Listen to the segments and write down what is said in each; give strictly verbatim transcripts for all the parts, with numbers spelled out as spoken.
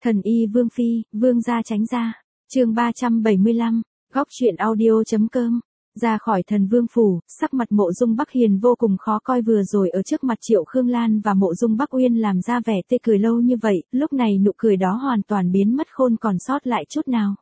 Thần y Vương Phi, Vương gia tránh ra. Chương ba trăm bảy mươi lăm, góc truyện audio.com. Ra khỏi Thần Vương phủ, sắc mặt Mộ Dung Bắc Hiền vô cùng khó coi, vừa rồi ở trước mặt Triệu Khương Lan và Mộ Dung Bắc Uyên làm ra vẻ tươi cười lâu như vậy, lúc này nụ cười đó hoàn toàn biến mất không còn sót lại chút nào.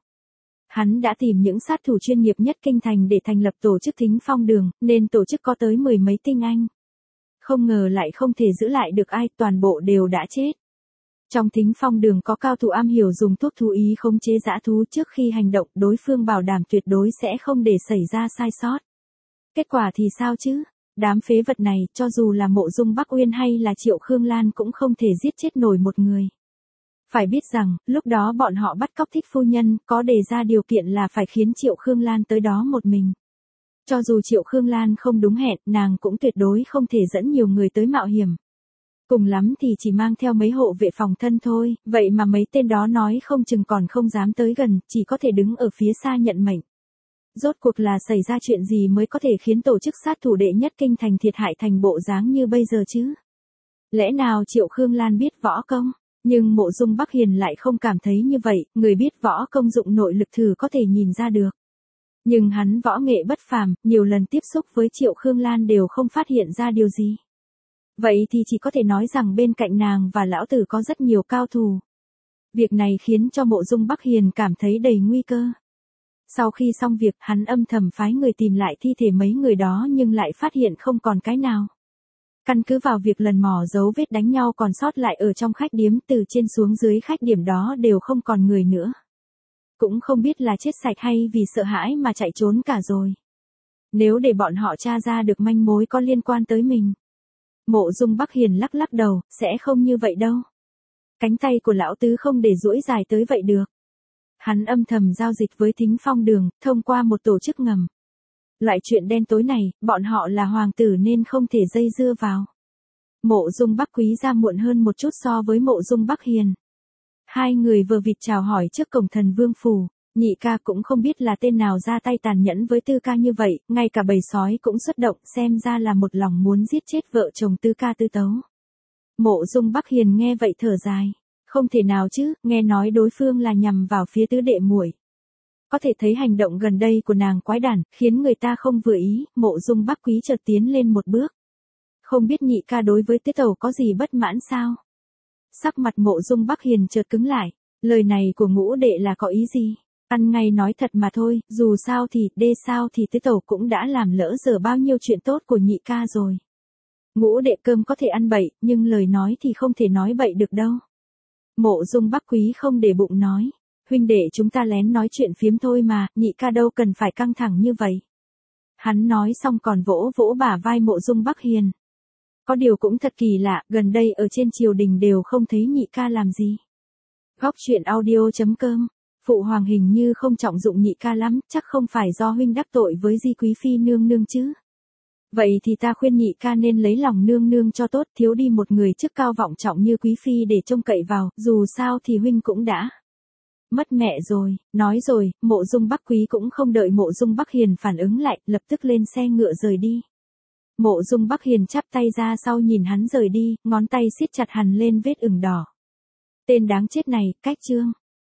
Hắn đã tìm những sát thủ chuyên nghiệp nhất kinh thành để thành lập tổ chức Thính Phong Đường, nên tổ chức có tới mười mấy tinh anh. Không ngờ lại không thể giữ lại được ai, toàn bộ đều đã chết. Trong Thính Phong Đường có cao thủ am hiểu dùng thuốc thú ý khống chế dã thú, trước khi hành động đối phương bảo đảm tuyệt đối sẽ không để xảy ra sai sót. Kết quả thì sao chứ? Đám phế vật này, cho dù là Mộ Dung Bắc Uyên hay là Triệu Khương Lan cũng không thể giết chết nổi một người. Phải biết rằng, lúc đó bọn họ bắt cóc Thích phu nhân, có đề ra điều kiện là phải khiến Triệu Khương Lan tới đó một mình. Cho dù Triệu Khương Lan không đúng hẹn, nàng cũng tuyệt đối không thể dẫn nhiều người tới mạo hiểm. Cùng lắm thì chỉ mang theo mấy hộ vệ phòng thân thôi, vậy mà mấy tên đó nói không chừng còn không dám tới gần, chỉ có thể đứng ở phía xa nhận mệnh. Rốt cuộc là xảy ra chuyện gì mới có thể khiến tổ chức sát thủ đệ nhất kinh thành thiệt hại thành bộ dáng như bây giờ chứ? Lẽ nào Triệu Khương Lan biết võ công? Nhưng Mộ Dung Bắc Hiền lại không cảm thấy như vậy, người biết võ công dụng nội lực thử có thể nhìn ra được. Nhưng hắn võ nghệ bất phàm, nhiều lần tiếp xúc với Triệu Khương Lan đều không phát hiện ra điều gì. Vậy thì chỉ có thể nói rằng bên cạnh nàng và lão tử có rất nhiều cao thủ. Việc này khiến cho Mộ Dung Bắc Hiền cảm thấy đầy nguy cơ. Sau khi xong việc, hắn âm thầm phái người tìm lại thi thể mấy người đó nhưng lại phát hiện không còn cái nào. Căn cứ vào việc lần mò dấu vết đánh nhau còn sót lại ở trong khách điếm, từ trên xuống dưới khách điểm đó đều không còn người nữa. Cũng không biết là chết sạch hay vì sợ hãi mà chạy trốn cả rồi. Nếu để bọn họ tra ra được manh mối có liên quan tới mình. Mộ Dung Bắc Hiền lắc lắc đầu, sẽ không như vậy đâu. Cánh tay của lão tứ không để duỗi dài tới vậy được. Hắn âm thầm giao dịch với Thính Phong Đường, thông qua một tổ chức ngầm. Loại chuyện đen tối này, bọn họ là hoàng tử nên không thể dây dưa vào. Mộ Dung Bắc Quý ra muộn hơn một chút so với Mộ Dung Bắc Hiền. Hai người vừa vịt chào hỏi trước cổng Thần Vương phủ, nhị ca cũng không biết là tên nào ra tay tàn nhẫn với tư ca như vậy, ngay cả bầy sói cũng xuất động, xem ra là một lòng muốn giết chết vợ chồng tư ca tư tấu. Mộ Dung Bắc Hiền nghe vậy thở dài, không thể nào chứ, nghe nói đối phương là nhằm vào phía tứ đệ muội. Có thể thấy hành động gần đây của nàng quái đản, khiến người ta không vừa ý. Mộ Dung Bắc Quý chợt tiến lên một bước. Không biết nhị ca đối với tứ tẩu có gì bất mãn sao? Sắc mặt Mộ Dung Bắc Hiền chợt cứng lại, lời này của ngũ đệ là có ý gì? Ăn ngay nói thật mà thôi, dù sao thì, đê sao thì tứ tẩu cũng đã làm lỡ dở bao nhiêu chuyện tốt của nhị ca rồi. Ngũ đệ cơm có thể ăn bậy, nhưng lời nói thì không thể nói bậy được đâu. Mộ Dung Bắc Quý không để bụng nói, huynh đệ chúng ta lén nói chuyện phiếm thôi mà, nhị ca đâu cần phải căng thẳng như vậy. Hắn nói xong còn vỗ vỗ bả vai Mộ Dung Bắc Hiền. Có điều cũng thật kỳ lạ, gần đây ở trên triều đình đều không thấy nhị ca làm gì. Góc truyện audio.com. Phụ hoàng hình như không trọng dụng nhị ca lắm, chắc không phải do huynh đắc tội với Di Quý Phi nương nương chứ. Vậy thì ta khuyên nhị ca nên lấy lòng nương nương cho tốt, thiếu đi một người chức cao vọng trọng như Quý Phi để trông cậy vào, dù sao thì huynh cũng đã mất mẹ rồi. Nói rồi, Mộ Dung Bắc Quý cũng không đợi Mộ Dung Bắc Hiền phản ứng lại, lập tức lên xe ngựa rời đi. Mộ Dung Bắc Hiền chắp tay ra sau nhìn hắn rời đi, ngón tay siết chặt hằn lên vết ửng đỏ. Tên đáng chết này, cách chương.